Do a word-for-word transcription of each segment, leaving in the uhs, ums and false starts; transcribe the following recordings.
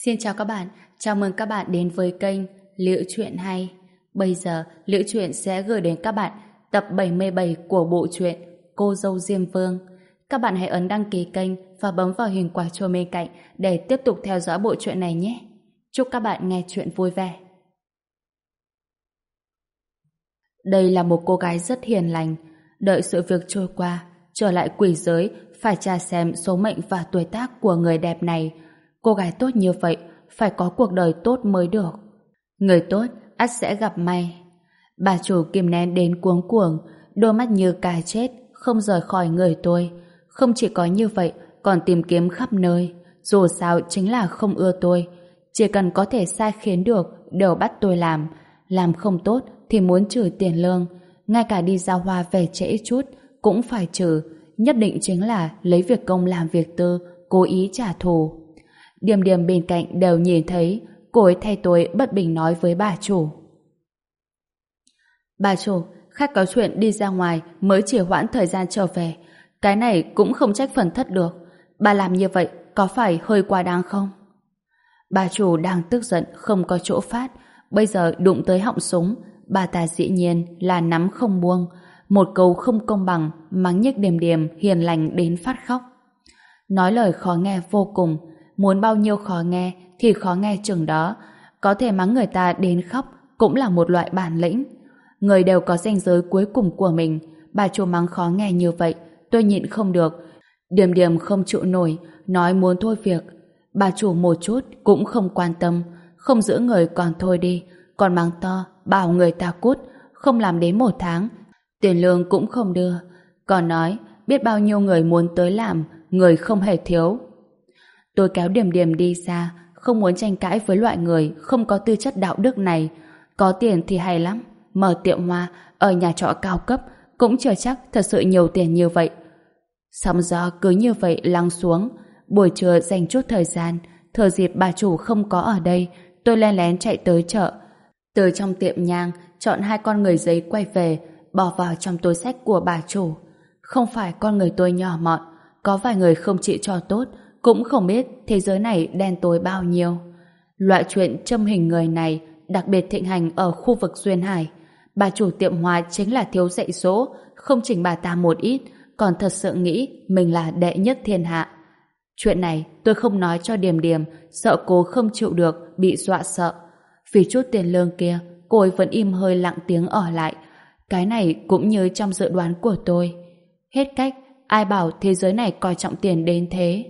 Xin chào các bạn, chào mừng các bạn đến với kênh Liễu Chuyện Hay. Bây giờ, Liễu Chuyện sẽ gửi đến các bạn tập bảy mươi bảy của bộ truyện Cô Dâu Diêm Vương. Các bạn hãy ấn đăng ký kênh và bấm vào hình quả chuông bên cạnh để tiếp tục theo dõi bộ truyện này nhé. Chúc các bạn nghe chuyện vui vẻ. Đây là một cô gái rất hiền lành. Đợi sự việc trôi qua, trở lại quỷ giới, phải tra xem số mệnh và tuổi tác của người đẹp này. Cô gái tốt như vậy phải có cuộc đời tốt mới được. Người tốt ắt sẽ gặp may. Bà chủ kìm nén đến cuống cuồng, đôi mắt như cà chết, không rời khỏi người tôi. Không chỉ có như vậy, còn tìm kiếm khắp nơi. Dù sao chính là không ưa tôi. Chỉ cần có thể sai khiến được, đều bắt tôi làm. Làm không tốt thì muốn trừ tiền lương. Ngay cả đi giao hoa về trễ chút cũng phải trừ. Nhất định chính là lấy việc công làm việc tư, cố ý trả thù. Điềm điềm bên cạnh đều nhìn thấy, cô ấy thay tôi bất bình nói với bà chủ. Bà chủ, khách có chuyện đi ra ngoài mới chỉ hoãn thời gian trở về. Cái này cũng không trách phần thất được. Bà làm như vậy có phải hơi quá đáng không? Bà chủ đang tức giận không có chỗ phát, bây giờ đụng tới họng súng, bà ta dĩ nhiên là nắm không buông. Một câu không công bằng mắng nhức Điềm Điềm hiền lành đến phát khóc. Nói lời khó nghe vô cùng, muốn bao nhiêu khó nghe thì khó nghe chừng đó. Có thể mắng người ta đến khóc cũng là một loại bản lĩnh. Người đều có ranh giới cuối cùng của mình. Bà chủ mắng khó nghe như vậy, tôi nhịn không được. Điềm Điềm không chịu nổi, nói muốn thôi việc. Bà chủ một chút cũng không quan tâm, không giữ người còn thôi đi, còn mắng to bảo người ta cút, không làm đến một tháng, tiền lương cũng không đưa. Còn nói biết bao nhiêu người muốn tới làm, người không hề thiếu. Tôi kéo Điềm Điềm đi xa, không muốn tranh cãi với loại người không có tư chất đạo đức này. Có tiền thì hay lắm, mở tiệm hoa ở nhà trọ cao cấp cũng chưa chắc thật sự nhiều tiền như vậy. Sóng gió cứ như vậy lắng xuống. Buổi trưa dành chút thời gian, thừa dịp bà chủ không có ở đây, tôi len lén chạy tới chợ. Từ trong tiệm nhang chọn hai con người giấy quay về, bỏ vào trong túi xách của bà chủ. Không phải con người tôi nhỏ mọn, có vài người không chịu cho tốt, cũng không biết thế giới này đen tối bao nhiêu. Loại chuyện châm hình người này đặc biệt thịnh hành ở khu vực Duyên Hải. Bà chủ tiệm hoa chính là thiếu dạy dỗ, không chỉnh bà ta một ít, còn thật sự nghĩ mình là đệ nhất thiên hạ. Chuyện này tôi không nói cho Điềm Điềm, sợ cô không chịu được, bị dọa sợ. Vì chút tiền lương kia, cô ấy vẫn im hơi lặng tiếng ở lại. Cái này cũng như trong dự đoán của tôi. Hết cách, ai bảo thế giới này coi trọng tiền đến thế.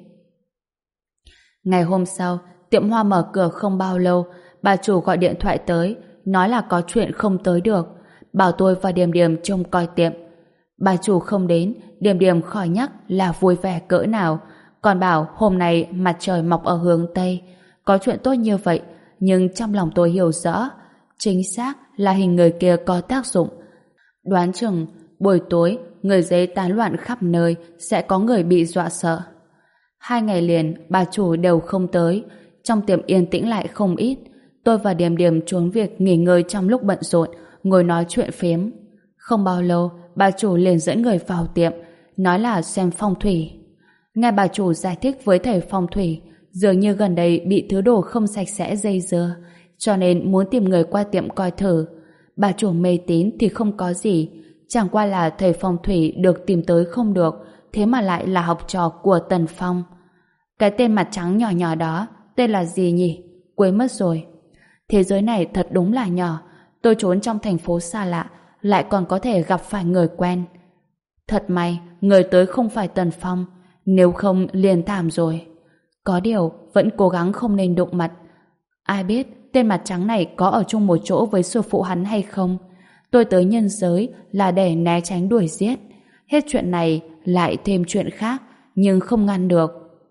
Ngày hôm sau, tiệm hoa mở cửa không bao lâu, bà chủ gọi điện thoại tới, nói là có chuyện không tới được, bảo tôi và Điềm Điềm trông coi tiệm. Bà chủ không đến, Điềm Điềm khỏi nhắc là vui vẻ cỡ nào, còn bảo hôm nay mặt trời mọc ở hướng Tây. Có chuyện tốt như vậy, nhưng trong lòng tôi hiểu rõ, chính xác là hình người kia có tác dụng. Đoán chừng, buổi tối, người giấy tán loạn khắp nơi, sẽ có người bị dọa sợ. Hai ngày liền, bà chủ đều không tới, trong tiệm yên tĩnh lại không ít. Tôi và Điềm Điềm trốn việc nghỉ ngơi trong lúc bận rộn, ngồi nói chuyện phiếm. Không bao lâu, bà chủ liền dẫn người vào tiệm, nói là xem phong thủy. Nghe bà chủ giải thích với thầy phong thủy, dường như gần đây bị thứ đồ không sạch sẽ dây dưa, cho nên muốn tìm người qua tiệm coi thử. Bà chủ mê tín thì không có gì, chẳng qua là thầy phong thủy được tìm tới không được, thế mà lại là học trò của Tần Phong. Cái tên mặt trắng nhỏ nhỏ đó, tên là gì nhỉ? Quên mất rồi. Thế giới này thật đúng là nhỏ, tôi trốn trong thành phố xa lạ, lại còn có thể gặp phải người quen. Thật may, người tới không phải Tần Phong, nếu không liền thảm rồi. Có điều, vẫn cố gắng không nên đụng mặt. Ai biết tên mặt trắng này có ở chung một chỗ với sư phụ hắn hay không? Tôi tới nhân giới là để né tránh đuổi giết. Hết chuyện này lại thêm chuyện khác, nhưng không ngăn được.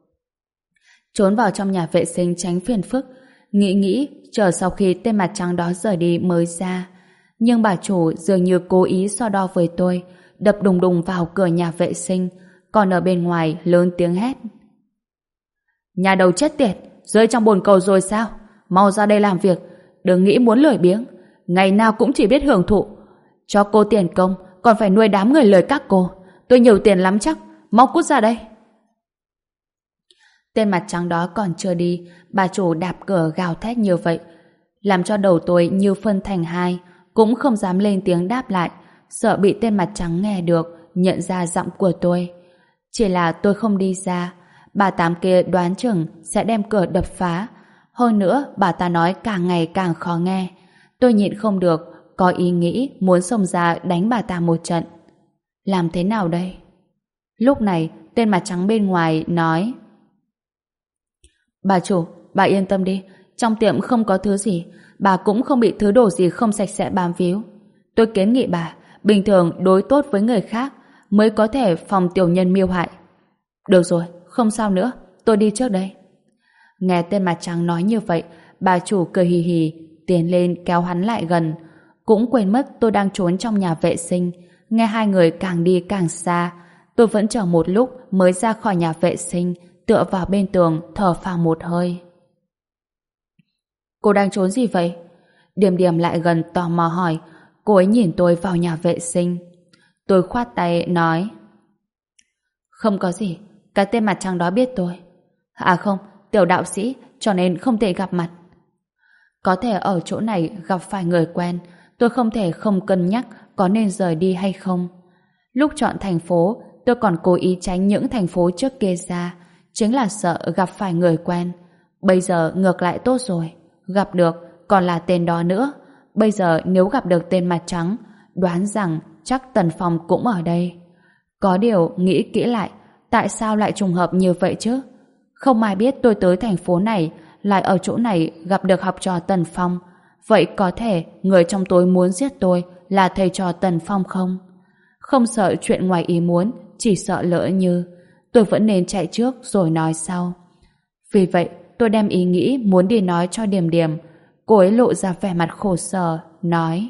Trốn vào trong nhà vệ sinh tránh phiền phức, nghĩ nghĩ chờ sau khi tên mặt trắng đó rời đi mới ra. Nhưng bà chủ dường như cố ý so đo với tôi, đập đùng đùng vào cửa nhà vệ sinh, còn ở bên ngoài lớn tiếng hét. Nhà đầu chết tiệt, rơi trong bồn cầu rồi sao? Mau ra đây làm việc, đừng nghĩ muốn lười biếng, ngày nào cũng chỉ biết hưởng thụ. Cho cô tiền công, còn phải nuôi đám người lời các cô. Tôi nhiều tiền lắm chắc, mau cút ra đây. Tên mặt trắng đó còn chưa đi, bà chủ đạp cửa gào thét như vậy, làm cho đầu tôi như phân thành hai, cũng không dám lên tiếng đáp lại, sợ bị tên mặt trắng nghe được, nhận ra giọng của tôi. Chỉ là tôi không đi ra, bà Tám kia đoán chừng sẽ đem cửa đập phá. Hơn nữa, bà ta nói càng ngày càng khó nghe. Tôi nhịn không được, có ý nghĩ muốn xông ra đánh bà ta một trận. Làm thế nào đây? Lúc này, tên mặt trắng bên ngoài nói: Bà chủ, bà yên tâm đi, trong tiệm không có thứ gì, bà cũng không bị thứ đồ gì không sạch sẽ bám víu. Tôi kiến nghị bà, bình thường đối tốt với người khác mới có thể phòng tiểu nhân mưu hại. Được rồi, không sao nữa, tôi đi trước đây. Nghe tên mặt trắng nói như vậy, bà chủ cười hì hì, tiến lên kéo hắn lại gần. Cũng quên mất tôi đang trốn trong nhà vệ sinh. Nghe hai người càng đi càng xa, tôi vẫn chờ một lúc mới ra khỏi nhà vệ sinh, tựa vào bên tường thở phào một hơi. Cô đang trốn gì vậy? Điềm Điềm lại gần tò mò hỏi. Cô ấy nhìn tôi vào nhà vệ sinh. Tôi khoát tay nói: Không có gì, cái tên mặt trắng đó biết tôi. À không, tiểu đạo sĩ, cho nên không thể gặp mặt. Có thể ở chỗ này gặp phải người quen, tôi không thể không cân nhắc có nên rời đi hay không. Lúc chọn thành phố, tôi còn cố ý tránh những thành phố trước kia ra, chính là sợ gặp phải người quen. Bây giờ ngược lại tốt rồi, gặp được còn là tên đó nữa. Bây giờ nếu gặp được tên mặt trắng, đoán rằng chắc Tần Phong cũng ở đây. Có điều nghĩ kỹ lại, tại sao lại trùng hợp như vậy chứ? Không ai biết tôi tới thành phố này, lại ở chỗ này gặp được học trò Tần Phong. Vậy có thể người trong tối muốn giết tôi là thầy trò Tần Phong không? Không sợ chuyện ngoài ý muốn, chỉ sợ lỡ như tôi vẫn nên chạy trước rồi nói sau. Vì vậy tôi đem ý nghĩ muốn đi nói cho Điềm Điềm. Cô ấy lộ ra vẻ mặt khổ sở, nói: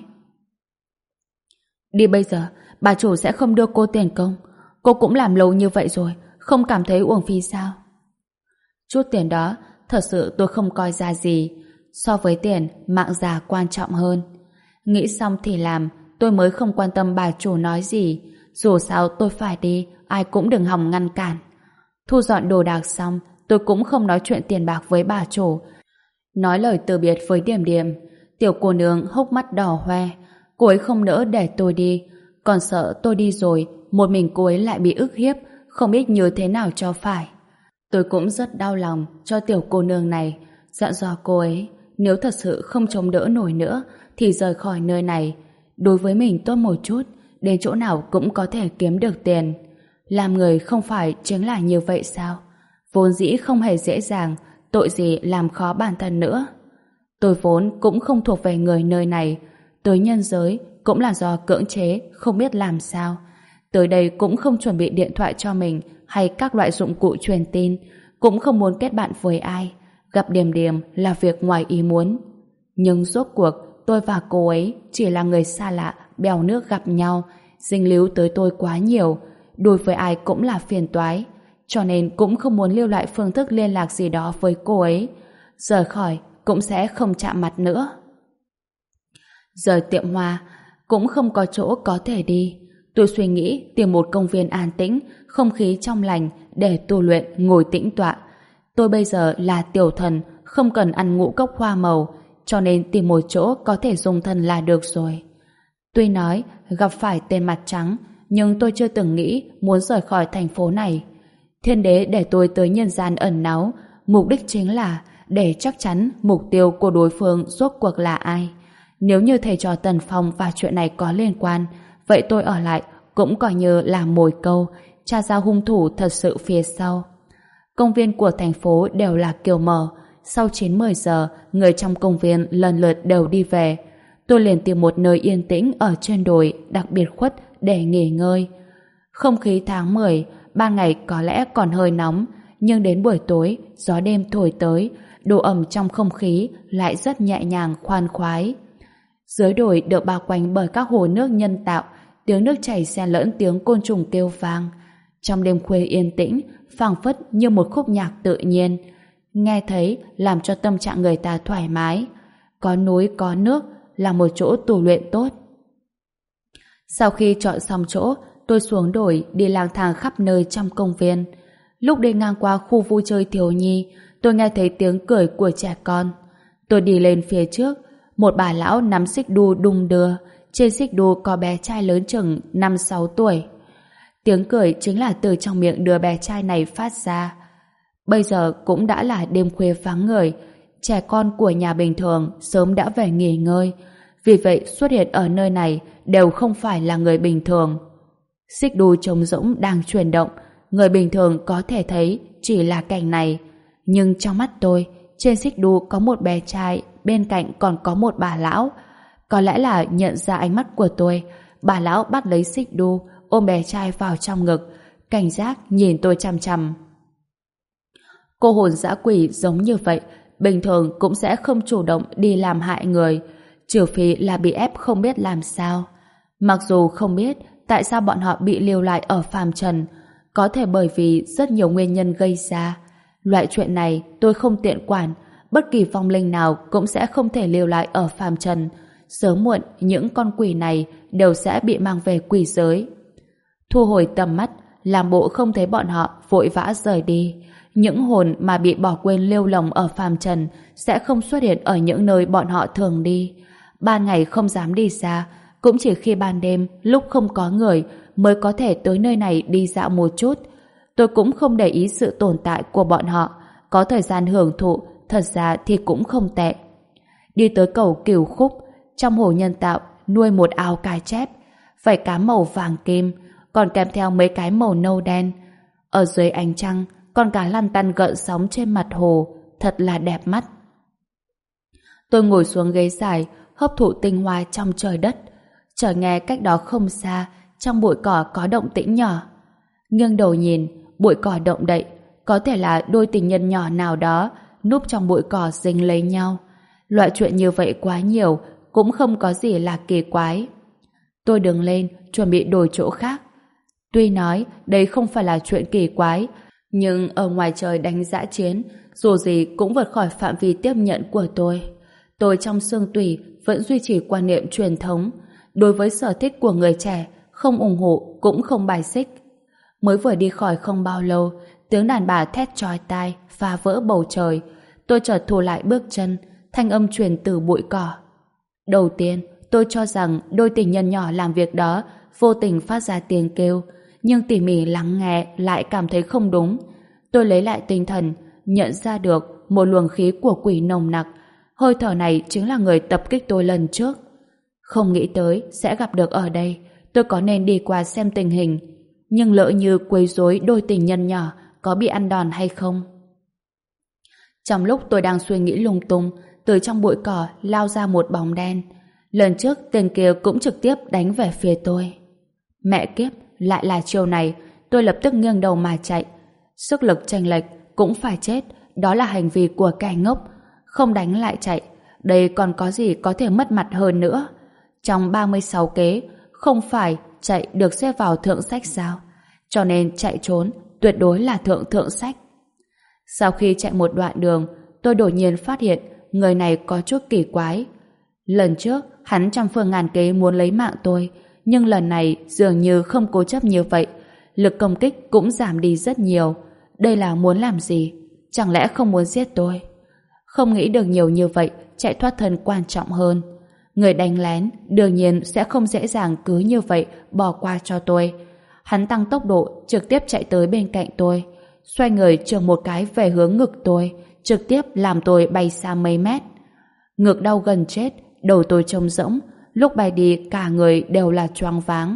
Đi bây giờ, bà chủ sẽ không đưa cô tiền công. Cô cũng làm lâu như vậy rồi, không cảm thấy uổng phí sao? Chút tiền đó, thật sự tôi không coi ra gì. So với tiền, mạng già quan trọng hơn. Nghĩ xong thì làm, tôi mới không quan tâm bà chủ nói gì. Dù sao tôi phải đi, ai cũng đừng hòng ngăn cản. Thu dọn đồ đạc xong, tôi cũng không nói chuyện tiền bạc với bà chủ. Nói lời từ biệt với Điềm Điềm. Tiểu cô nương hốc mắt đỏ hoe. Cô ấy không nỡ để tôi đi, còn sợ tôi đi rồi một mình cô ấy lại bị ức hiếp, không biết như thế nào cho phải. Tôi cũng rất đau lòng cho tiểu cô nương này, dặn dò cô ấy nếu thật sự không chống đỡ nổi nữa thì rời khỏi nơi này. Đối với mình tốt một chút, đến chỗ nào cũng có thể kiếm được tiền. Làm người không phải chính là như vậy sao? Vốn dĩ không hề dễ dàng, tội gì làm khó bản thân nữa. Tôi vốn cũng không thuộc về người nơi này, tới nhân giới cũng là do cưỡng chế, không biết làm sao. Tới đây cũng không chuẩn bị điện thoại cho mình hay các loại dụng cụ truyền tin, cũng không muốn kết bạn với ai. Gặp Điềm Điềm là việc ngoài ý muốn. Nhưng rốt cuộc tôi và cô ấy chỉ là người xa lạ, bèo nước gặp nhau, dính líu tới tôi quá nhiều, đối với ai cũng là phiền toái, cho nên cũng không muốn lưu lại phương thức liên lạc gì đó với cô ấy. Rời khỏi cũng sẽ không chạm mặt nữa. Rời tiệm hoa cũng không có chỗ có thể đi. Tôi suy nghĩ tìm một công viên an tĩnh, không khí trong lành để tu luyện, ngồi tĩnh tọa. Tôi bây giờ là tiểu thần, không cần ăn ngũ cốc hoa màu, cho nên tìm một chỗ có thể dùng thân là được rồi. Tuy nói gặp phải tên mặt trắng, nhưng tôi chưa từng nghĩ muốn rời khỏi thành phố này. Thiên đế để tôi tới nhân gian ẩn náu, mục đích chính là để chắc chắn mục tiêu của đối phương rốt cuộc là ai. Nếu như thầy trò Tần Phong và chuyện này có liên quan, vậy tôi ở lại cũng coi như là mồi câu, tra ra hung thủ thật sự phía sau. Công viên của thành phố đều là kiểu mở. Sau chín mười giờ, người trong công viên lần lượt đều đi về. Tôi liền tìm một nơi yên tĩnh ở trên đồi đặc biệt khuất để nghỉ ngơi. Không khí tháng mười, ban ngày có lẽ còn hơi nóng, nhưng đến buổi tối, gió đêm thổi tới, độ ẩm trong không khí lại rất nhẹ nhàng khoan khoái. Dưới đồi được bao quanh bởi các hồ nước nhân tạo, tiếng nước chảy xen lẫn tiếng côn trùng kêu vang. Trong đêm khuya yên tĩnh, phảng phất như một khúc nhạc tự nhiên, nghe thấy làm cho tâm trạng người ta thoải mái. Có núi có nước là một chỗ tu luyện tốt. Sau khi chọn xong chỗ, tôi xuống đồi đi lang thang khắp nơi trong công viên. Lúc đi ngang qua khu vui chơi thiếu nhi, tôi nghe thấy tiếng cười của trẻ con. Tôi đi lên phía trước, một bà lão nắm xích đu đung đưa, trên xích đu có bé trai lớn chừng năm sáu tuổi. Tiếng cười chính là từ trong miệng đứa bé trai này phát ra. Bây giờ cũng đã là đêm khuya vắng người, trẻ con của nhà bình thường sớm đã về nghỉ ngơi, vì vậy xuất hiện ở nơi này đều không phải là người bình thường. Xích đu trống rỗng đang chuyển động, người bình thường có thể thấy chỉ là cảnh này, nhưng trong mắt tôi, trên xích đu có một bé trai, bên cạnh còn có một bà lão. Có lẽ là nhận ra ánh mắt của tôi, bà lão bắt lấy xích đu, ôm bé trai vào trong ngực, cảnh giác nhìn tôi chằm chằm. Cô hồn dã quỷ giống như vậy, bình thường cũng sẽ không chủ động đi làm hại người, trừ phi là bị ép không biết làm sao. Mặc dù không biết tại sao bọn họ bị lưu lại ở phàm trần, có thể bởi vì rất nhiều nguyên nhân gây ra. Loại chuyện này tôi không tiện quản, bất kỳ vong linh nào cũng sẽ không thể lưu lại ở phàm trần. Sớm muộn, những con quỷ này đều sẽ bị mang về quỷ giới. Thu hồi tầm mắt, làm bộ không thấy bọn họ, vội vã rời đi. Những hồn mà bị bỏ quên lêu lồng ở phàm trần sẽ không xuất hiện ở những nơi bọn họ thường đi. Ban ngày không dám đi xa, cũng chỉ khi ban đêm, lúc không có người, mới có thể tới nơi này đi dạo một chút. Tôi cũng không để ý sự tồn tại của bọn họ, có thời gian hưởng thụ, thật ra thì cũng không tệ. Đi tới cầu Cửu Khúc, trong hồ nhân tạo nuôi một ao cá chép, vảy cá màu vàng kim, còn kèm theo mấy cái màu nâu đen. Ở dưới ánh trăng, con cá lăn tăn gợn sóng trên mặt hồ, thật là đẹp mắt. Tôi ngồi xuống ghế dài, hấp thụ tinh hoa trong trời đất. Chợt nghe cách đó không xa, trong bụi cỏ có động tĩnh nhỏ. Nghiêng đầu nhìn, bụi cỏ động đậy, có thể là đôi tình nhân nhỏ nào đó núp trong bụi cỏ dính lấy nhau. Loại chuyện như vậy quá nhiều, cũng không có gì là kỳ quái. Tôi đứng lên, chuẩn bị đổi chỗ khác. Tuy nói đây không phải là chuyện kỳ quái, nhưng ở ngoài trời đánh dã chiến, dù gì cũng vượt khỏi phạm vi tiếp nhận của tôi. Tôi trong xương tủy vẫn duy trì quan niệm truyền thống, đối với sở thích của người trẻ, không ủng hộ cũng không bài xích. Mới vừa đi khỏi không bao lâu, tiếng đàn bà thét chói tai phá vỡ bầu trời. Tôi chợt thu lại bước chân, thanh âm truyền từ bụi cỏ. Đầu tiên, tôi cho rằng đôi tình nhân nhỏ làm việc đó vô tình phát ra tiếng kêu, nhưng tỉ mỉ lắng nghe lại cảm thấy không đúng. Tôi lấy lại tinh thần, nhận ra được một luồng khí của quỷ nồng nặc. Hơi thở này chính là người tập kích tôi lần trước. Không nghĩ tới sẽ gặp được ở đây. Tôi có nên đi qua xem tình hình, nhưng lỡ như quấy rối đôi tình nhân nhỏ có bị ăn đòn hay không. Trong lúc tôi đang suy nghĩ lung tung, từ trong bụi cỏ lao ra một bóng đen. Lần trước tên kia cũng trực tiếp đánh về phía tôi. Mẹ kiếp, lại là chiều này. Tôi lập tức nghiêng đầu mà chạy. Sức lực chênh lệch cũng phải chết, đó là hành vi của kẻ ngốc. Không đánh lại chạy, đây còn có gì có thể mất mặt hơn nữa. Trong ba mươi sáu kế, không phải chạy được xếp vào thượng sách sao? Cho nên chạy trốn tuyệt đối là thượng thượng sách. Sau khi chạy một đoạn đường, tôi đột nhiên phát hiện người này có chút kỳ quái. Lần trước, hắn trăm phương ngàn kế muốn lấy mạng tôi, nhưng lần này dường như không cố chấp như vậy. Lực công kích cũng giảm đi rất nhiều. Đây là muốn làm gì? Chẳng lẽ không muốn giết tôi? Không nghĩ được nhiều như vậy, chạy thoát thân quan trọng hơn. Người đánh lén đương nhiên sẽ không dễ dàng cứ như vậy bỏ qua cho tôi. Hắn tăng tốc độ trực tiếp chạy tới bên cạnh tôi, xoay người chưởng một cái về hướng ngực tôi, trực tiếp làm tôi bay xa mấy mét. Ngực đau gần chết, đầu tôi trống rỗng, lúc bay đi cả người đều là choáng váng.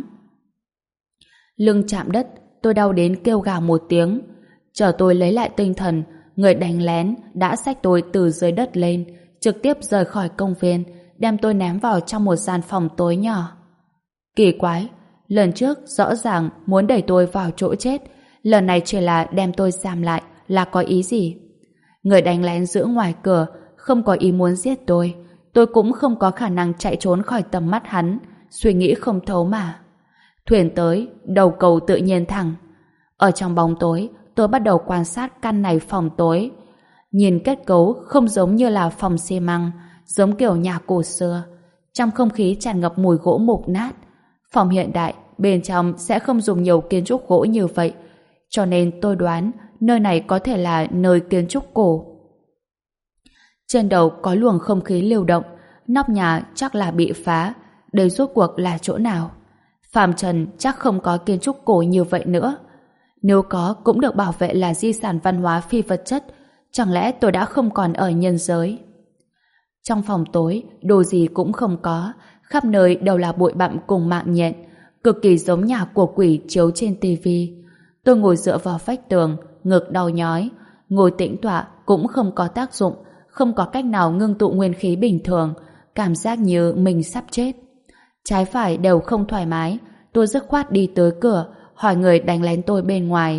Lưng chạm đất, tôi đau đến kêu gào một tiếng. Chờ tôi lấy lại tinh thần, người đánh lén đã xách tôi từ dưới đất lên, trực tiếp rời khỏi công viên, đem tôi ném vào trong một gian phòng tối nhỏ. Kỳ quái, lần trước rõ ràng muốn đẩy tôi vào chỗ chết, lần này chỉ là đem tôi giam lại, là có ý gì? Người đánh lén giữ ngoài cửa, không có ý muốn giết tôi, tôi cũng không có khả năng chạy trốn khỏi tầm mắt hắn, suy nghĩ không thấu mà. Thuyền tới, đầu cầu tự nhiên thẳng. Ở trong bóng tối, tôi bắt đầu quan sát căn này phòng tối. Nhìn kết cấu không giống như là phòng xi măng, giống kiểu nhà cổ xưa. Trong không khí tràn ngập mùi gỗ mục nát. Phòng hiện đại, bên trong sẽ không dùng nhiều kiến trúc gỗ như vậy. Cho nên tôi đoán nơi này có thể là nơi kiến trúc cổ. Trên đầu có luồng không khí lưu động, nóc nhà chắc là bị phá. Đây rốt cuộc là chỗ nào? Phàm trần chắc không có kiến trúc cổ như vậy nữa. Nếu có cũng được bảo vệ là di sản văn hóa phi vật chất. Chẳng lẽ tôi đã không còn ở nhân giới? Trong phòng tối, đồ gì cũng không có, khắp nơi đều là bụi bặm cùng mạng nhện, cực kỳ giống nhà của quỷ chiếu trên tivi. Tôi ngồi dựa vào vách tường, ngực đau nhói, ngồi tĩnh tọa cũng không có tác dụng, không có cách nào ngưng tụ nguyên khí bình thường, cảm giác như mình sắp chết. Trái phải đều không thoải mái, tôi dứt khoát đi tới cửa, hỏi người đánh lén tôi bên ngoài.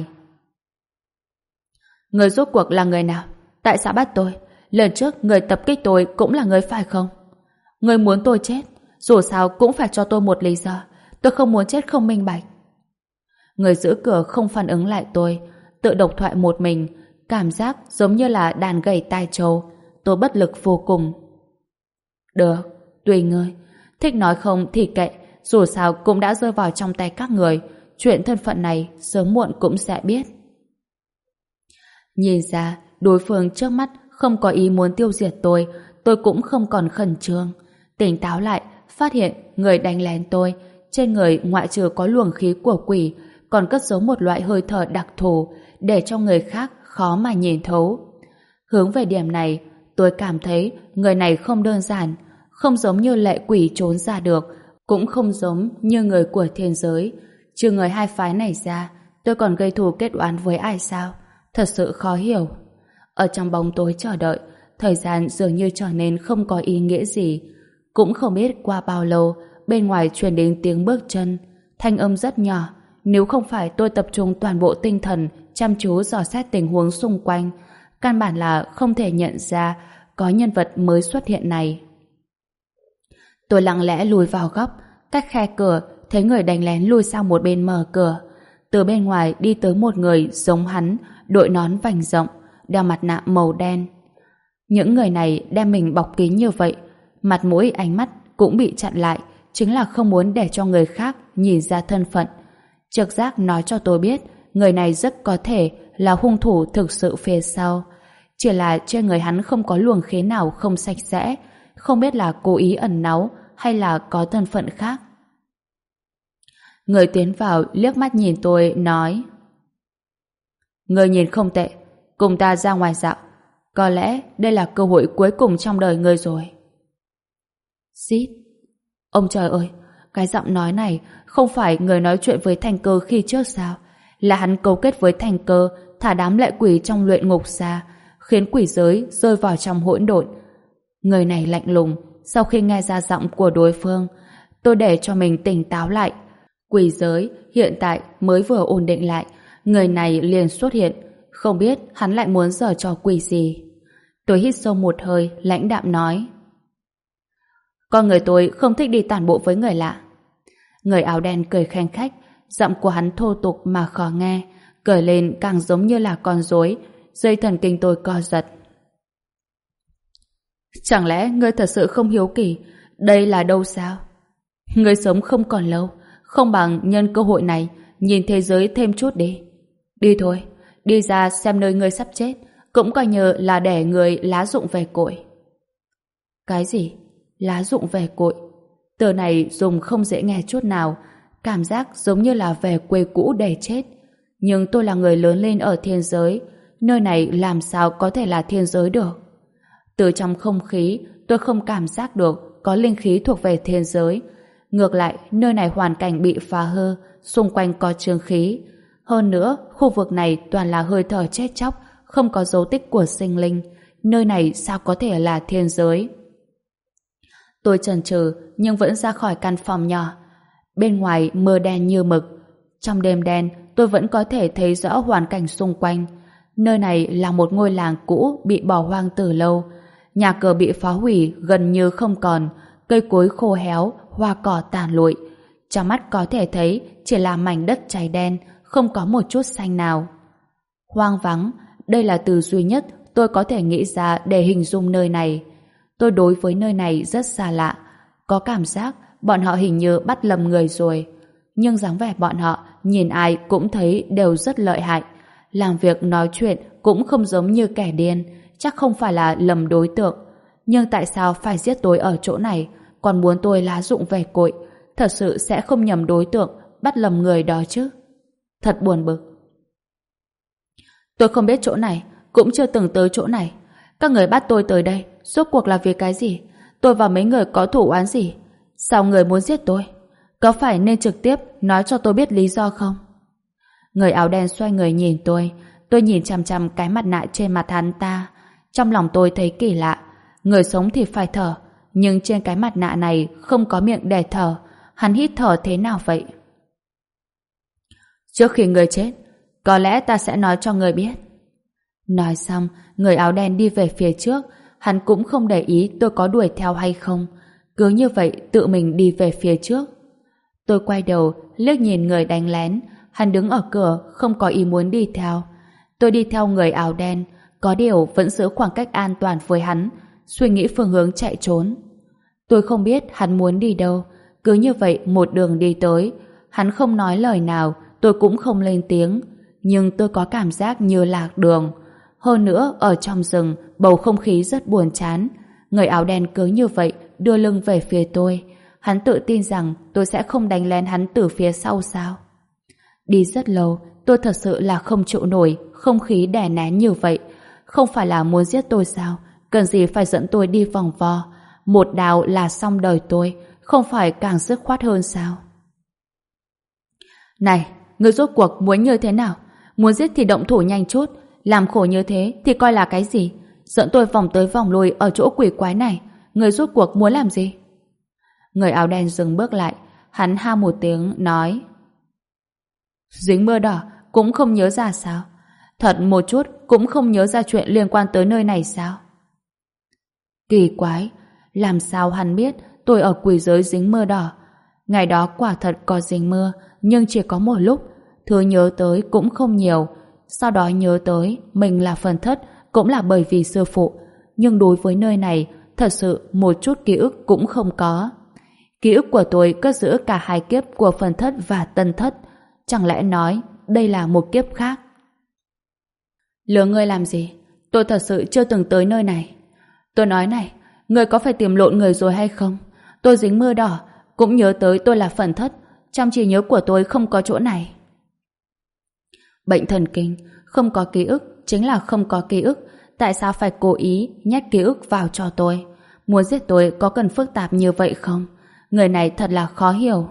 Người rốt cuộc là người nào? Tại sao bắt tôi? Lần trước người tập kích tôi cũng là người phải không? Người muốn tôi chết, dù sao cũng phải cho tôi một lý do. Tôi không muốn chết không minh bạch. Người giữ cửa không phản ứng lại tôi, tự độc thoại một mình, cảm giác giống như là đàn gầy tai trâu. Tôi bất lực vô cùng. Được, tùy ngươi. Thích nói không thì kệ, dù sao cũng đã rơi vào trong tay các người. Chuyện thân phận này sớm muộn cũng sẽ biết. Nhìn ra đối phương trước mắt không có ý muốn tiêu diệt tôi, tôi cũng không còn khẩn trương. Tỉnh táo lại, phát hiện người đánh lén tôi, trên người ngoại trừ có luồng khí của quỷ, còn cất giấu một loại hơi thở đặc thù, để cho người khác khó mà nhìn thấu. Hướng về điểm này, tôi cảm thấy người này không đơn giản, không giống như lệ quỷ trốn ra được, cũng không giống như người của thiên giới. Trừ người hai phái này ra, tôi còn gây thù kết oán với ai sao? Thật sự khó hiểu. Ở trong bóng tối chờ đợi, thời gian dường như trở nên không có ý nghĩa gì. Cũng không biết qua bao lâu, bên ngoài truyền đến tiếng bước chân. Thanh âm rất nhỏ, nếu không phải tôi tập trung toàn bộ tinh thần, chăm chú dò xét tình huống xung quanh, căn bản là không thể nhận ra có nhân vật mới xuất hiện này. Tôi lặng lẽ lùi vào góc, cách khe cửa, thấy người đánh lén lùi sang một bên mở cửa. Từ bên ngoài đi tới một người giống hắn, đội nón vành rộng, đeo mặt nạ màu đen. Những người này đem mình bọc kín như vậy, mặt mũi ánh mắt cũng bị chặn lại, chính là không muốn để cho người khác nhìn ra thân phận. Trực giác nói cho tôi biết người này rất có thể là hung thủ thực sự phía sau. Chỉ là trên người hắn không có luồng khí nào không sạch sẽ, không biết là cố ý ẩn náu hay là có thân phận khác. Người tiến vào liếc mắt nhìn tôi nói: Người nhìn không tệ, cùng ta ra ngoài dạo. Có lẽ đây là cơ hội cuối cùng trong đời người rồi. Xít. Ông trời ơi, cái giọng nói này không phải người nói chuyện với Thành Cơ khi trước sao? Là hắn cấu kết với Thành Cơ, thả đám lệ quỷ trong luyện ngục ra, khiến quỷ giới rơi vào trong hỗn độn. Người này lạnh lùng. Sau khi nghe ra giọng của đối phương, tôi để cho mình tỉnh táo lại. Quỷ giới hiện tại mới vừa ổn định lại, người này liền xuất hiện, không biết hắn lại muốn giở trò quỷ gì. Tôi hít sâu một hơi, lãnh đạm nói: Con người tôi không thích đi tản bộ với người lạ. Người áo đen cười khanh khách, giọng của hắn thô tục mà khó nghe, cười lên càng giống như là con rối, dây thần kinh tôi co giật. Chẳng lẽ ngươi thật sự không hiếu kỳ đây là đâu sao? Ngươi sống không còn lâu, không bằng nhân cơ hội này nhìn thế giới thêm chút đi. Đi thôi, đi ra xem nơi ngươi sắp chết, cũng coi như là để người lá dụng về cội. Cái gì? Lá dụng về cội? Từ này dùng không dễ nghe chút nào, cảm giác giống như là về quê cũ để chết. Nhưng tôi là người lớn lên ở thiên giới, nơi này làm sao có thể là thiên giới được? Từ trong không khí, tôi không cảm giác được có linh khí thuộc về thiên giới. Ngược lại, nơi này hoàn cảnh bị phá hư, xung quanh có chương khí. Hơn nữa, khu vực này toàn là hơi thở chết chóc, không có dấu tích của sinh linh. Nơi này sao có thể là thiên giới? Tôi chần chừ nhưng vẫn ra khỏi căn phòng nhỏ. Bên ngoài mưa đen như mực. Trong đêm đen, tôi vẫn có thể thấy rõ hoàn cảnh xung quanh. Nơi này là một ngôi làng cũ bị bỏ hoang từ lâu. Nhà cửa bị phá hủy gần như không còn, cây cối khô héo, hoa cỏ tàn lụi. Trong mắt có thể thấy chỉ là mảnh đất cháy đen, không có một chút xanh nào. Hoang vắng, đây là từ duy nhất tôi có thể nghĩ ra để hình dung nơi này. Tôi đối với nơi này rất xa lạ, có cảm giác bọn họ hình như bắt lầm người rồi. Nhưng dáng vẻ bọn họ nhìn ai cũng thấy đều rất lợi hại, làm việc nói chuyện cũng không giống như kẻ điên, chắc không phải là lầm đối tượng. Nhưng tại sao phải giết tôi ở chỗ này, còn muốn tôi lá dụng về cội? Thật sự sẽ không nhầm đối tượng, bắt lầm người đó chứ? Thật buồn bực. Tôi không biết chỗ này, cũng chưa từng tới chỗ này. Các người bắt tôi tới đây, rốt cuộc là vì cái gì? Tôi và mấy người có thủ oán gì? Sao người muốn giết tôi? Có phải nên trực tiếp nói cho tôi biết lý do không? Người áo đen xoay người nhìn tôi. Tôi nhìn chằm chằm cái mặt nạ trên mặt hắn ta. Trong lòng tôi thấy kỳ lạ. Người sống thì phải thở, nhưng trên cái mặt nạ này không có miệng để thở. Hắn hít thở thế nào vậy? Trước khi người chết, có lẽ ta sẽ nói cho người biết. Nói xong, người áo đen đi về phía trước. Hắn cũng không để ý tôi có đuổi theo hay không. Cứ như vậy tự mình đi về phía trước. Tôi quay đầu, liếc nhìn người đánh lén. Hắn đứng ở cửa, không có ý muốn đi theo. Tôi đi theo người áo đen, có điều vẫn giữ khoảng cách an toàn với hắn, suy nghĩ phương hướng chạy trốn. Tôi không biết hắn muốn đi đâu, cứ như vậy một đường đi tới. Hắn không nói lời nào, tôi cũng không lên tiếng, nhưng tôi có cảm giác như lạc đường. Hơn nữa, ở trong rừng, bầu không khí rất buồn chán. Người áo đen cứ như vậy đưa lưng về phía tôi. Hắn tự tin rằng tôi sẽ không đánh lén hắn từ phía sau sao? Đi rất lâu, tôi thật sự là không chịu nổi không khí đè nén như vậy. Không phải là muốn giết tôi sao? Cần gì phải dẫn tôi đi vòng vo? Một đào là xong đời tôi, không phải càng dứt khoát hơn sao? Này, người rốt cuộc muốn như thế nào? Muốn giết thì động thủ nhanh chút, làm khổ như thế thì coi là cái gì? Dẫn tôi vòng tới vòng lui ở chỗ quỷ quái này, người rốt cuộc muốn làm gì? Người áo đen dừng bước lại, hắn ha một tiếng nói: Dính mưa đỏ cũng không nhớ ra sao? Thật một chút cũng không nhớ ra chuyện liên quan tới nơi này sao? Kỳ quái, làm sao hắn biết tôi ở quỷ giới dính mưa đỏ? Ngày đó quả thật có dính mưa, nhưng chỉ có một lúc, thứ nhớ tới cũng không nhiều. Sau đó nhớ tới mình là phần thất cũng là bởi vì sư phụ, nhưng đối với nơi này thật sự một chút ký ức cũng không có. Ký ức của tôi cất giữ cả hai kiếp của phần thất và tân thất. Chẳng lẽ nói đây là một kiếp khác? Lừa ngươi làm gì? Tôi thật sự chưa từng tới nơi này. Tôi nói này, ngươi có phải tìm lộn người rồi hay không? Tôi dính mưa đỏ, cũng nhớ tới tôi là phần thất. Trong trí nhớ của tôi không có chỗ này. Bệnh thần kinh, không có ký ức chính là không có ký ức. Tại sao phải cố ý nhét ký ức vào cho tôi? Muốn giết tôi có cần phức tạp như vậy không? Người này thật là khó hiểu.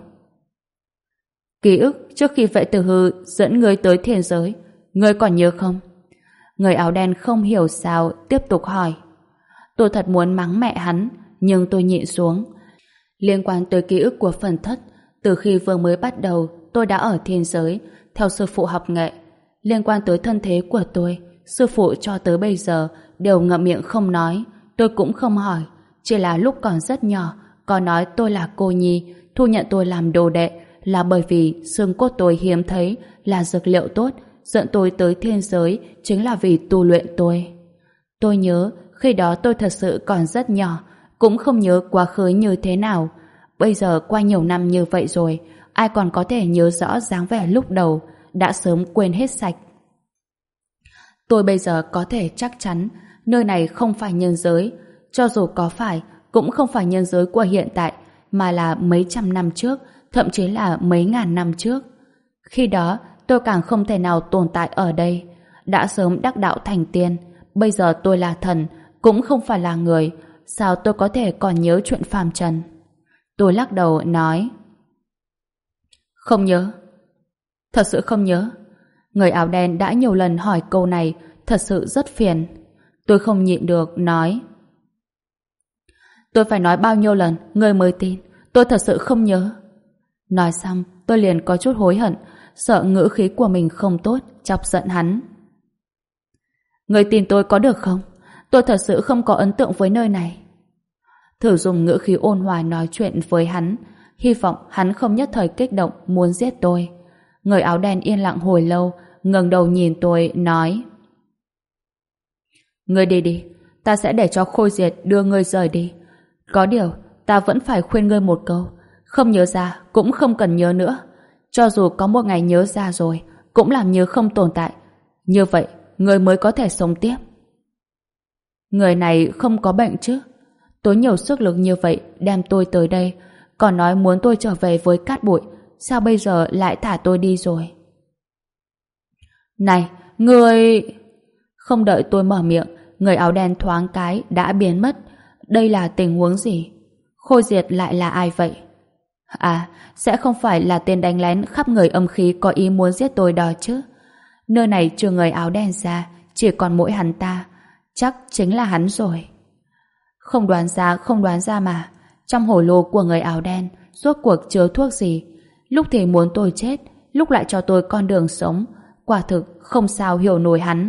Ký ức trước khi vệ tử hư dẫn ngươi tới thiên giới, ngươi còn nhớ không? Người áo đen không hiểu sao tiếp tục hỏi. Tôi thật muốn mắng mẹ hắn, nhưng tôi nhịn xuống. Liên quan tới ký ức của phần thất, từ khi vừa mới bắt đầu tôi đã ở thiên giới theo sư phụ học nghệ. Liên quan tới thân thế của tôi, sư phụ cho tới bây giờ đều ngậm miệng không nói. Tôi cũng không hỏi, chỉ là lúc còn rất nhỏ có nói tôi là cô nhi, thu nhận tôi làm đồ đệ là bởi vì xương cốt tôi hiếm thấy, là dược liệu tốt, dẫn tôi tới thiên giới chính là vì tu luyện tôi. Tôi nhớ khi đó tôi thật sự còn rất nhỏ, cũng không nhớ quá khứ như thế nào. Bây giờ qua nhiều năm như vậy rồi, ai còn có thể nhớ rõ dáng vẻ lúc đầu, đã sớm quên hết sạch. Tôi bây giờ có thể chắc chắn nơi này không phải nhân giới, cho dù có phải, cũng không phải nhân giới của hiện tại, mà là mấy trăm năm trước, thậm chí là mấy ngàn năm trước. Khi đó, tôi càng không thể nào tồn tại ở đây. Đã sớm đắc đạo thành tiên, bây giờ tôi là thần, cũng không phải là người. Sao tôi có thể còn nhớ chuyện phàm trần? Tôi lắc đầu nói: Không nhớ. Thật sự không nhớ. Người áo đen đã nhiều lần hỏi câu này, thật sự rất phiền. Tôi không nhịn được, nói: Tôi phải nói bao nhiêu lần, ngươi mới tin. Tôi thật sự không nhớ. Nói xong, tôi liền có chút hối hận, sợ ngữ khí của mình không tốt, chọc giận hắn. Ngươi tin tôi có được không? Tôi thật sự không có ấn tượng với nơi này. Thử dùng ngữ khí ôn hòa nói chuyện với hắn, hy vọng hắn không nhất thời kích động muốn giết tôi. Người áo đen yên lặng hồi lâu, ngẩng đầu nhìn tôi, nói: Ngươi đi đi, ta sẽ để cho Khôi Diệt đưa ngươi rời đi. Có điều, ta vẫn phải khuyên ngươi một câu, không nhớ ra cũng không cần nhớ nữa. Cho dù có một ngày nhớ ra rồi, cũng làm như không tồn tại. Như vậy, người mới có thể sống tiếp. Người này không có bệnh chứ? Tốn nhiều sức lực như vậy đem tôi tới đây, còn nói muốn tôi trở về với cát bụi, sao bây giờ lại thả tôi đi rồi? Này, người... Không đợi tôi mở miệng, người áo đen thoáng cái đã biến mất. Đây là tình huống gì? Khôi Diệt lại là ai vậy? À, sẽ không phải là tên đánh lén khắp người âm khí có ý muốn giết tôi đó chứ? Nơi này trừ người áo đen ra, chỉ còn mỗi hắn ta. Chắc chính là hắn rồi. Không đoán ra, không đoán ra mà. Trong hổ lô của người áo đen rốt cuộc chứa thuốc gì? Lúc thì muốn tôi chết, lúc lại cho tôi con đường sống. Quả thực không sao hiểu nổi hắn.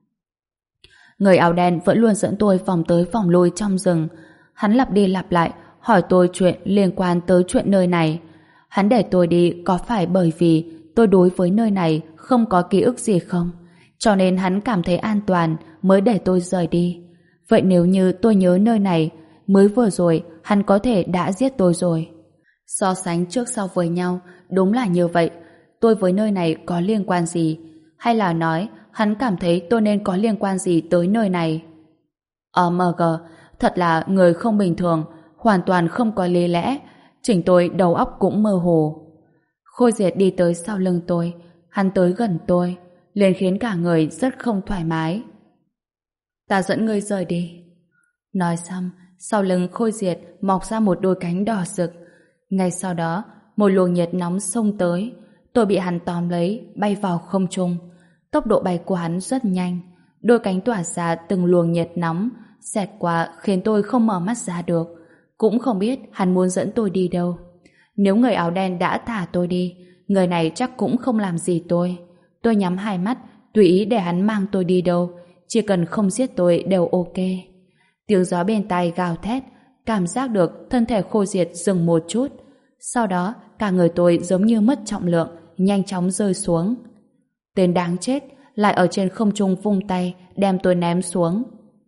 Người áo đen vẫn luôn dẫn tôi vòng tới vòng lui trong rừng. Hắn lặp đi lặp lại hỏi tôi chuyện liên quan tới chuyện nơi này. Hắn để tôi đi có phải bởi vì tôi đối với nơi này không có ký ức gì không? Cho nên hắn cảm thấy an toàn mới để tôi rời đi. Vậy nếu như tôi nhớ nơi này, mới vừa rồi hắn có thể đã giết tôi rồi. So sánh trước sau với nhau, đúng là như vậy. Tôi với nơi này có liên quan gì? Hay là nói hắn cảm thấy tôi nên có liên quan gì tới nơi này? ô em giê, thật là người không bình thường, hoàn toàn không có lý lẽ. Chỉnh tôi đầu óc cũng mơ hồ. Khôi Diệt đi tới sau lưng tôi, hắn tới gần tôi, liền khiến cả người rất không thoải mái. Ta dẫn ngươi rời đi. Nói xong, sau lưng Khôi Diệt mọc ra một đôi cánh đỏ rực. Ngay sau đó, một luồng nhiệt nóng xông tới. Tôi bị hắn tóm lấy, bay vào không trung. Tốc độ bay của hắn rất nhanh. Đôi cánh tỏa ra từng luồng nhiệt nóng, xẹt qua khiến tôi không mở mắt ra được. Cũng không biết hắn muốn dẫn tôi đi đâu. Nếu người áo đen đã thả tôi đi, người này chắc cũng không làm gì tôi. Tôi nhắm hai mắt, tùy ý để hắn mang tôi đi đâu. Chỉ cần không giết tôi đều ok. Tiếng gió bên tai gào thét, cảm giác được thân thể Khôi Diệt dừng một chút. Sau đó, cả người tôi giống như mất trọng lượng, nhanh chóng rơi xuống. Tên đáng chết lại ở trên không trung vung tay đem tôi ném xuống.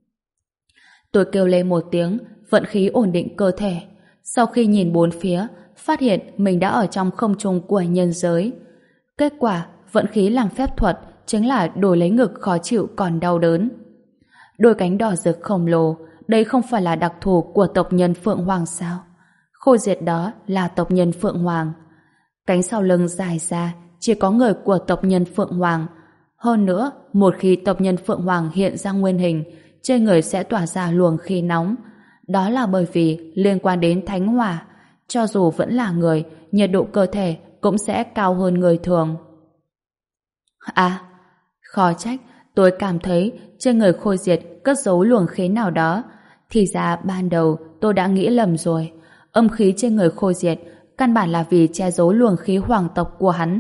Tôi kêu lên một tiếng, vận khí ổn định cơ thể. Sau khi nhìn bốn phía, phát hiện mình đã ở trong không trung của nhân giới. Kết quả, vận khí làm phép thuật chính là đổi lấy ngực khó chịu còn đau đớn. Đôi cánh đỏ rực khổng lồ, đây không phải là đặc thù của tộc nhân Phượng Hoàng sao? Khôi Diệt đó là tộc nhân Phượng Hoàng. Cánh sau lưng dài ra, chỉ có người của tộc nhân Phượng Hoàng. Hơn nữa, một khi tộc nhân Phượng Hoàng hiện ra nguyên hình, trên người sẽ tỏa ra luồng khí nóng. Đó là bởi vì liên quan đến thánh hỏa. Cho dù vẫn là người, nhiệt độ cơ thể cũng sẽ cao hơn người thường. À, khó trách, tôi cảm thấy trên người Khôi Diệt cất giấu luồng khí nào đó. Thì ra ban đầu tôi đã nghĩ lầm rồi. Âm khí trên người Khôi Diệt căn bản là vì che giấu luồng khí hoàng tộc của hắn.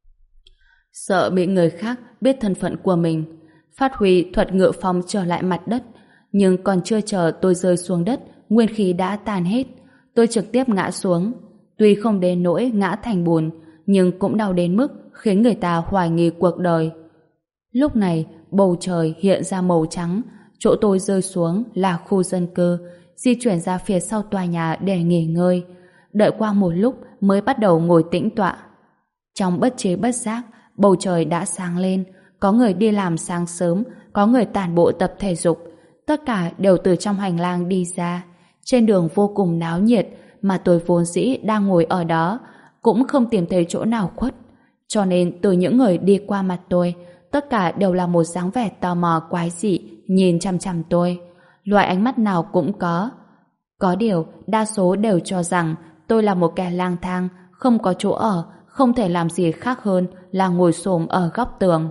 Sợ bị người khác biết thân phận của mình. Phát huy thuật ngự phong trở lại mặt đất. Nhưng còn chưa chờ tôi rơi xuống đất, nguyên khí đã tan hết. Tôi trực tiếp ngã xuống. Tuy không đến nỗi ngã thành bùn, nhưng cũng đau đến mức khiến người ta hoài nghi cuộc đời. Lúc này, bầu trời hiện ra màu trắng. Chỗ tôi rơi xuống là khu dân cư, di chuyển ra phía sau tòa nhà để nghỉ ngơi. Đợi qua một lúc mới bắt đầu ngồi tĩnh tọa. Trong bất chế bất giác, bầu trời đã sáng lên. Có người đi làm sáng sớm, có người tản bộ tập thể dục. Tất cả đều từ trong hành lang đi ra. Trên đường vô cùng náo nhiệt, mà tôi vốn dĩ đang ngồi ở đó, cũng không tìm thấy chỗ nào khuất. Cho nên từ những người đi qua mặt tôi, tất cả đều là một dáng vẻ tò mò quái dị, nhìn chằm chằm tôi. Loại ánh mắt nào cũng có. Có điều, đa số đều cho rằng tôi là một kẻ lang thang, không có chỗ ở, không thể làm gì khác hơn là ngồi xổm ở góc tường.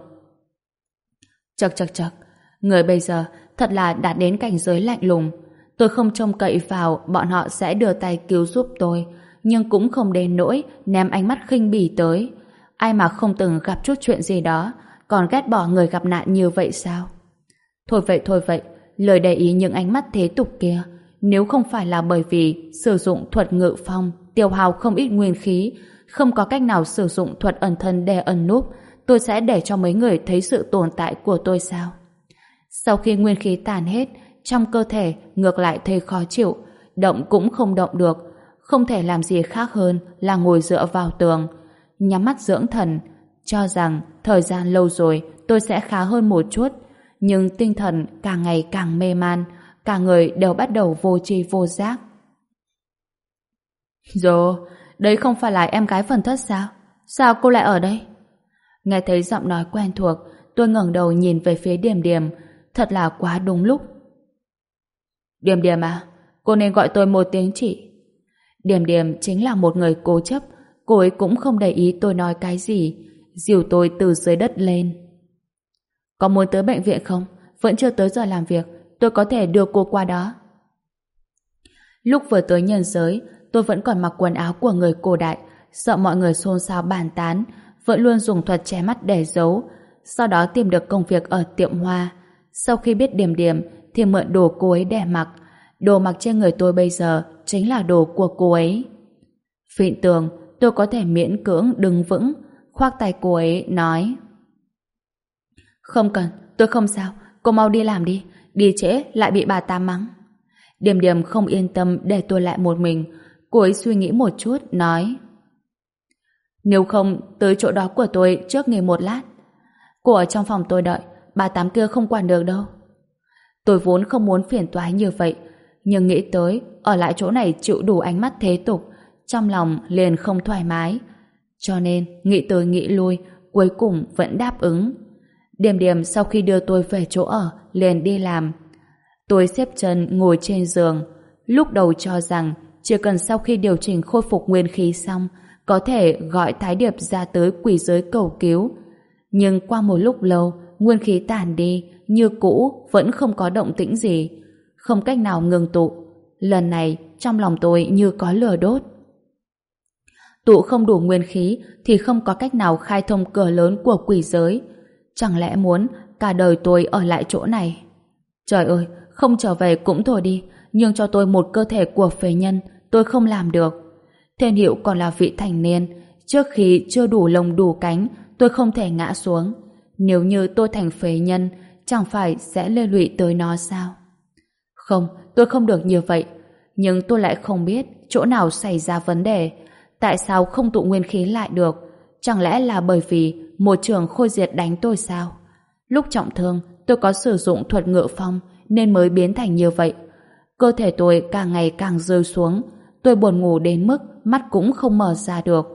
Chậc chậc chậc, người bây giờ thật là đạt đến cảnh giới lạnh lùng. Tôi không trông cậy vào bọn họ sẽ đưa tay cứu giúp tôi, nhưng cũng không đến nỗi ném ánh mắt khinh bỉ tới. Ai mà không từng gặp chút chuyện gì đó, còn ghét bỏ người gặp nạn như vậy sao? Thôi vậy thôi vậy, lời để ý những ánh mắt thế tục kia, nếu không phải là bởi vì sử dụng thuật ngự phong, tiêu hao không ít nguyên khí, không có cách nào sử dụng thuật ẩn thân để ẩn núp, tôi sẽ để cho mấy người thấy sự tồn tại của tôi sao? Sau khi nguyên khí tàn hết, trong cơ thể ngược lại thấy khó chịu, động cũng không động được, không thể làm gì khác hơn là ngồi dựa vào tường, nhắm mắt dưỡng thần, cho rằng thời gian lâu rồi tôi tôi sẽ khá hơn một chút, nhưng tinh thần càng ngày càng mê man, cả người đều bắt đầu vô tri vô giác. Rồi, đấy không phải là em gái Phần Thất sao? Sao cô lại ở đây? Nghe thấy giọng nói quen thuộc, tôi ngẩng đầu nhìn về phía Điềm Điềm, thật là quá đúng lúc. Điềm Điềm à, cô nên gọi tôi một tiếng chị. Điềm Điềm chính là một người cố chấp, cô ấy cũng không để ý tôi nói cái gì, dìu tôi từ dưới đất lên. Có muốn tới bệnh viện không? Vẫn chưa tới giờ làm việc, tôi có thể đưa cô qua đó. Lúc vừa tới nhân giới, tôi vẫn còn mặc quần áo của người cổ đại, sợ mọi người xôn xao bàn tán, vẫn luôn dùng thuật che mắt để giấu, sau đó tìm được công việc ở tiệm hoa. Sau khi biết Điềm Điềm thì mượn đồ cô ấy để mặc. Đồ mặc trên người tôi bây giờ chính là đồ của cô ấy. Phịn tường, tôi có thể miễn cưỡng đứng vững, khoác tay cô ấy nói: Không cần, tôi không sao, cô mau đi làm đi, đi trễ lại bị bà ta mắng. Điềm Điềm không yên tâm để tôi lại một mình, cô ấy suy nghĩ một chút nói: Nếu không tới chỗ đó của tôi trước nghỉ một lát. Cô ở trong phòng tôi đợi, bà Tám kia không quản được đâu. Tôi vốn không muốn phiền toái như vậy, nhưng nghĩ tới ở lại chỗ này chịu đủ ánh mắt thế tục, trong lòng liền không thoải mái. Cho nên nghĩ tới nghĩ lui, cuối cùng vẫn đáp ứng. Điềm Điềm sau khi đưa tôi về chỗ ở liền đi làm. Tôi xếp chân ngồi trên giường, lúc đầu cho rằng chỉ cần sau khi điều chỉnh khôi phục nguyên khí xong có thể gọi Thái Điệp ra tới quỷ giới cầu cứu. Nhưng qua một lúc lâu, nguyên khí tản đi, như cũ vẫn không có động tĩnh gì, không cách nào ngừng tụ. Lần này trong lòng tôi như có lửa đốt. Tụ không đủ nguyên khí thì không có cách nào khai thông cửa lớn của quỷ giới. Chẳng lẽ muốn cả đời tôi ở lại chỗ này? Trời ơi, không trở về cũng thôi đi, nhưng cho tôi một cơ thể của phế nhân tôi không làm được. Thiên Hiệu còn là vị thành niên, trước khi chưa đủ lông đủ cánh tôi không thể ngã xuống. Nếu như tôi thành phế nhân, chẳng phải sẽ liên lụy tới nó sao? Không, tôi không được như vậy. Nhưng tôi lại không biết chỗ nào xảy ra vấn đề. Tại sao không tụ nguyên khí lại được? Chẳng lẽ là bởi vì một trường khôi diệt đánh tôi sao? Lúc trọng thương, tôi có sử dụng thuật ngự phong nên mới biến thành như vậy. Cơ thể tôi càng ngày càng rơi xuống. Tôi buồn ngủ đến mức mắt cũng không mở ra được.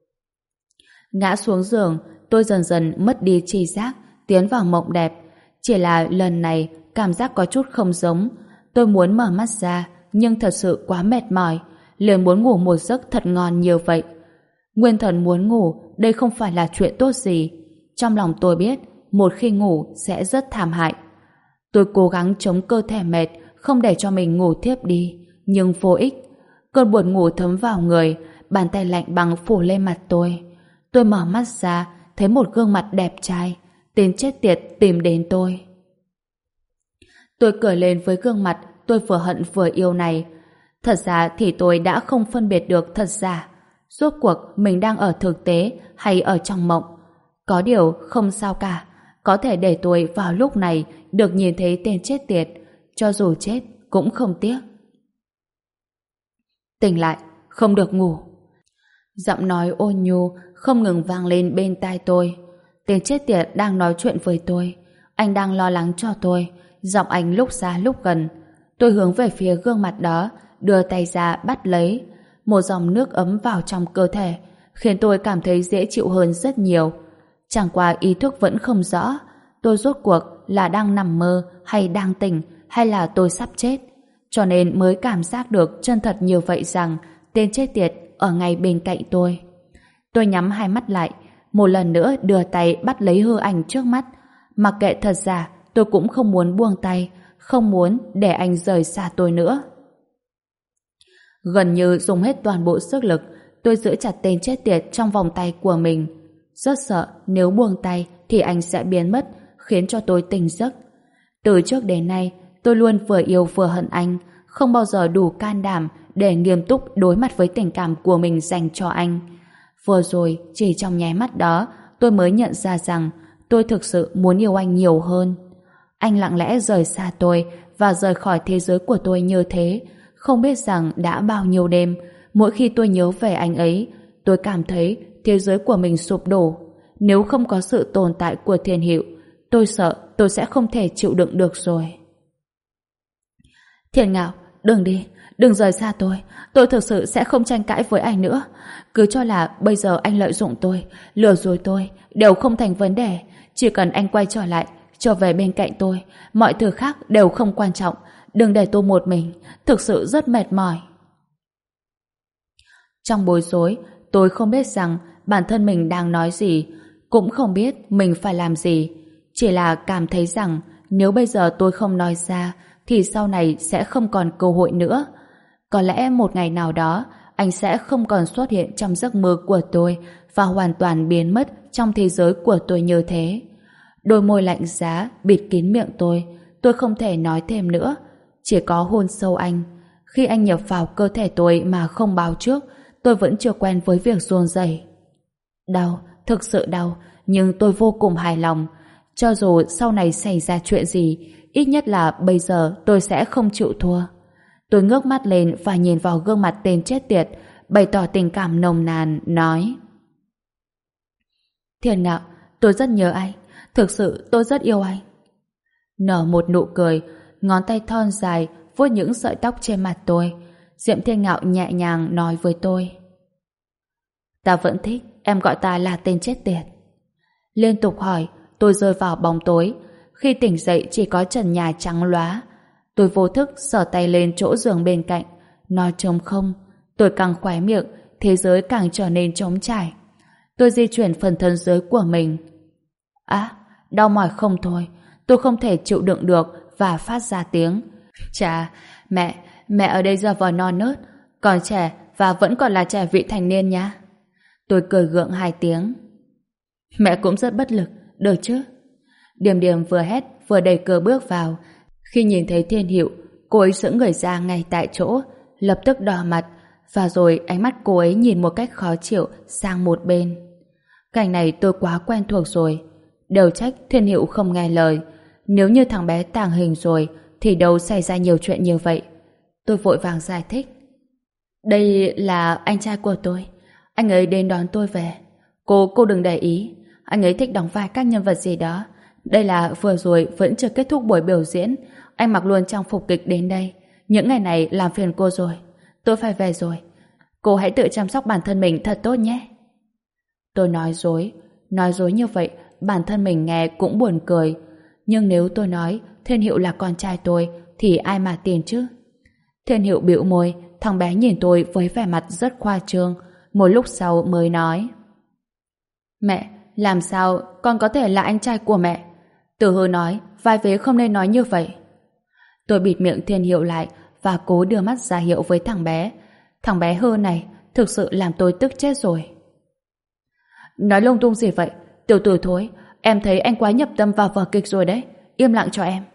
Ngã xuống giường, tôi dần dần mất đi tri giác, tiến vào mộng đẹp. Chỉ là lần này cảm giác có chút không giống. Tôi muốn mở mắt ra, nhưng thật sự quá mệt mỏi, liền muốn ngủ một giấc thật ngon như vậy. Nguyên thần muốn ngủ, đây không phải là chuyện tốt gì. Trong lòng tôi biết, một khi ngủ sẽ rất thảm hại. Tôi cố gắng chống cơ thể mệt, không để cho mình ngủ thiếp đi, nhưng vô ích. Cơn buồn ngủ thấm vào người, bàn tay lạnh băng phủ lên mặt tôi. Tôi mở mắt ra, thấy một gương mặt đẹp trai, tên chết tiệt tìm đến tôi. Tôi cười lên với gương mặt tôi vừa hận vừa yêu này. Thật ra thì tôi đã không phân biệt được thật giả. Rốt cuộc mình đang ở thực tế hay ở trong mộng. Có điều không sao cả, có thể để tôi vào lúc này được nhìn thấy tên chết tiệt, cho dù chết cũng không tiếc. Tỉnh lại, không được ngủ. Giọng nói ôn nhu không ngừng vang lên bên tai tôi. Tên chết tiệt đang nói chuyện với tôi. Anh đang lo lắng cho tôi. Giọng anh lúc xa lúc gần. Tôi hướng về phía gương mặt đó, đưa tay ra bắt lấy. Một dòng nước ấm vào trong cơ thể, khiến tôi cảm thấy dễ chịu hơn rất nhiều. Chẳng qua ý thức vẫn không rõ. Tôi rốt cuộc là đang nằm mơ hay đang tỉnh, hay là tôi sắp chết. Cho nên mới cảm giác được chân thật như vậy rằng tên chết tiệt ở ngay bên cạnh tôi. Tôi nhắm hai mắt lại, một lần nữa đưa tay bắt lấy hư ảnh trước mắt. Mặc kệ thật giả, tôi cũng không muốn buông tay, không muốn để anh rời xa tôi nữa. Gần như dùng hết toàn bộ sức lực, tôi giữ chặt tên chết tiệt trong vòng tay của mình. Rất sợ nếu buông tay thì anh sẽ biến mất, khiến cho tôi tỉnh giấc. Từ trước đến nay, tôi luôn vừa yêu vừa hận anh, không bao giờ đủ can đảm để nghiêm túc đối mặt với tình cảm của mình dành cho anh. Vừa rồi, chỉ trong nháy mắt đó, tôi mới nhận ra rằng tôi thực sự muốn yêu anh nhiều hơn. Anh lặng lẽ rời xa tôi và rời khỏi thế giới của tôi như thế. Không biết rằng đã bao nhiêu đêm, mỗi khi tôi nhớ về anh ấy, tôi cảm thấy thế giới của mình sụp đổ. Nếu không có sự tồn tại của Thiên Hiệu, tôi sợ tôi sẽ không thể chịu đựng được rồi. Thiên Ngạo, đừng đi, đừng rời xa tôi. Tôi thực sự sẽ không tranh cãi với anh nữa. Cứ cho là bây giờ anh lợi dụng tôi, lừa dối tôi, đều không thành vấn đề. Chỉ cần anh quay trở lại, trở về bên cạnh tôi, mọi thứ khác đều không quan trọng. Đừng để tôi một mình, thực sự rất mệt mỏi. Trong bối rối, tôi không biết rằng bản thân mình đang nói gì, cũng không biết mình phải làm gì. Chỉ là cảm thấy rằng nếu bây giờ tôi không nói ra thì sau này sẽ không còn cơ hội nữa. Có lẽ một ngày nào đó anh sẽ không còn xuất hiện trong giấc mơ của tôi và hoàn toàn biến mất trong thế giới của tôi như thế. Đôi môi lạnh giá bịt kín miệng tôi. Tôi không thể nói thêm nữa, chỉ có hôn sâu anh. Khi anh nhập vào cơ thể tôi mà không báo trước, tôi vẫn chưa quen với việc run rẩy. Đau, thực sự đau, nhưng tôi vô cùng hài lòng. Cho dù sau này xảy ra chuyện gì, ít nhất là bây giờ tôi sẽ không chịu thua. Tôi ngước mắt lên và nhìn vào gương mặt tên chết tiệt, bày tỏ tình cảm nồng nàn, nói: Thiên Ngạo, tôi rất nhớ anh, thực sự tôi rất yêu anh. Nở một nụ cười, ngón tay thon dài vuốt những sợi tóc trên mặt tôi. Diệm Thiên Ngạo nhẹ nhàng nói với tôi: Ta vẫn thích em gọi ta là tên chết tiệt. Liên tục hỏi, tôi rơi vào bóng tối. Khi tỉnh dậy chỉ có trần nhà trắng lóa. Tôi vô thức sờ tay lên chỗ giường bên cạnh. Nó trống không. Tôi càng khóe miệng, thế giới càng trở nên trống trải. Tôi di chuyển phần thân dưới của mình. À, đau mỏi không thôi. Tôi không thể chịu đựng được và phát ra tiếng. Chà, mẹ, mẹ ở đây giờ vờ non nớt, còn trẻ và vẫn còn là trẻ vị thành niên nhá. Tôi cười gượng hai tiếng. Mẹ cũng rất bất lực, được chứ? Điềm Điềm vừa hét vừa đẩy cửa bước vào. Khi nhìn thấy Thiên Hiệu, cô ấy sững người ra ngay tại chỗ, lập tức đỏ mặt, và rồi ánh mắt cô ấy nhìn một cách khó chịu sang một bên. Cảnh này tôi quá quen thuộc rồi. Đều trách Thiên Hiệu không nghe lời. Nếu như thằng bé tàng hình rồi thì đâu xảy ra nhiều chuyện như vậy. Tôi vội vàng giải thích. Đây là anh trai của tôi. Anh ấy đến đón tôi về. Cô, cô đừng để ý. Anh ấy thích đóng vai các nhân vật gì đó. Đây là vừa rồi vẫn chưa kết thúc buổi biểu diễn. Anh mặc luôn trang phục kịch đến đây. Những ngày này làm phiền cô rồi. Tôi phải về rồi. Cô hãy tự chăm sóc bản thân mình thật tốt nhé. Tôi nói dối. Nói dối như vậy bản thân mình nghe cũng buồn cười. Nhưng nếu tôi nói Thiên Hiệu là con trai tôi thì ai mà tin chứ? Thiên Hiệu bĩu môi. Thằng bé nhìn tôi với vẻ mặt rất khoa trương. Một lúc sau mới nói: Mẹ, làm sao con có thể là anh trai của mẹ? Tử Hư nói vai vế không nên nói như vậy. Tôi bịt miệng Thiên Hiệu lại và cố đưa mắt ra hiệu với thằng bé. Thằng bé hư này thực sự làm tôi tức chết rồi. Nói lung tung gì vậy? Tiểu tử thối, em thấy anh quá nhập tâm vào vở kịch rồi đấy. Im lặng cho em.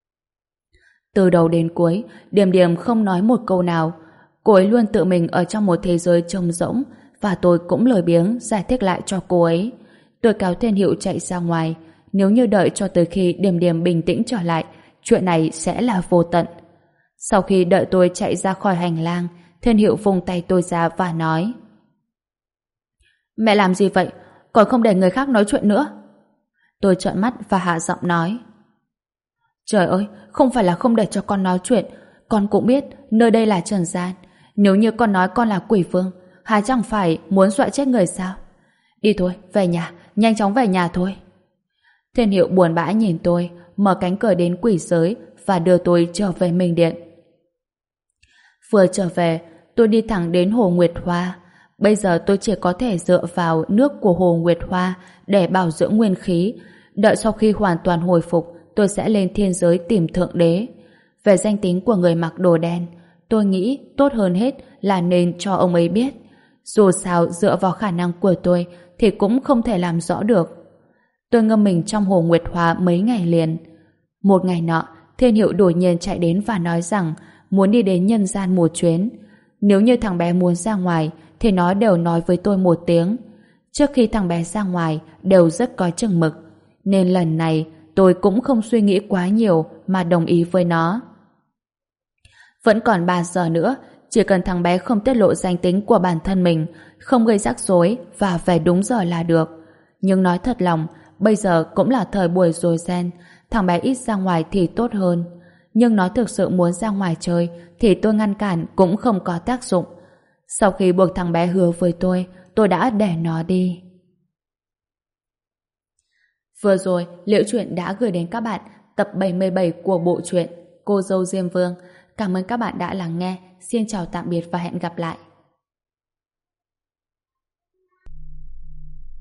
Từ đầu đến cuối, Điềm Điềm không nói một câu nào. Cô ấy luôn tự mình ở trong một thế giới trống rỗng, và tôi cũng lười biếng giải thích lại cho cô ấy. Tôi kéo Thiên Hiệu chạy ra ngoài. Nếu như đợi cho tới khi Điềm Điềm bình tĩnh trở lại, chuyện này sẽ là vô tận. Sau khi đợi tôi chạy ra khỏi hành lang, Thiên Hiệu vung tay tôi ra và nói: Mẹ làm gì vậy? Còn không để người khác nói chuyện nữa. Tôi trợn mắt và hạ giọng nói: Trời ơi, không phải là không để cho con nói chuyện. Con cũng biết nơi đây là trần gian. Nếu như con nói con là quỷ vương, hà chẳng phải muốn dọa chết người sao? Đi thôi, về nhà, nhanh chóng về nhà thôi. Thiên Hiệu buồn bã nhìn tôi, mở cánh cửa đến quỷ giới và đưa tôi trở về Minh Điện. Vừa trở về, tôi đi thẳng đến Hồ Nguyệt Hoa. Bây giờ tôi chỉ có thể dựa vào nước của Hồ Nguyệt Hoa để bảo dưỡng nguyên khí. Đợi sau khi hoàn toàn hồi phục, tôi sẽ lên thiên giới tìm Thượng Đế. Về danh tính của người mặc đồ đen, tôi nghĩ tốt hơn hết là nên cho ông ấy biết. Dù sao dựa vào khả năng của tôi thì cũng không thể làm rõ được. Tôi ngâm mình trong Hồ Nguyệt Hoa mấy ngày liền. Một ngày nọ, Thiên Hiệu đột nhiên chạy đến và nói rằng muốn đi đến nhân gian một chuyến. Nếu như thằng bé muốn ra ngoài thì nó đều nói với tôi một tiếng. Trước khi thằng bé ra ngoài đều rất có chừng mực, nên lần này tôi cũng không suy nghĩ quá nhiều mà đồng ý với nó. Vẫn còn ba giờ nữa, chỉ cần thằng bé không tiết lộ danh tính của bản thân mình, không gây rắc rối và về đúng giờ là được. Nhưng nói thật lòng, bây giờ cũng là thời buổi rối ren, thằng bé ít ra ngoài thì tốt hơn. Nhưng nó thực sự muốn ra ngoài chơi thì tôi ngăn cản cũng không có tác dụng. Sau khi buộc thằng bé hứa với tôi, tôi đã để nó đi. Vừa rồi, Liễu Chuyện đã gửi đến các bạn tập bảy mươi bảy của bộ truyện Cô dâu Diêm Vương. Cảm ơn các bạn đã lắng nghe. Xin chào tạm biệt và hẹn gặp lại.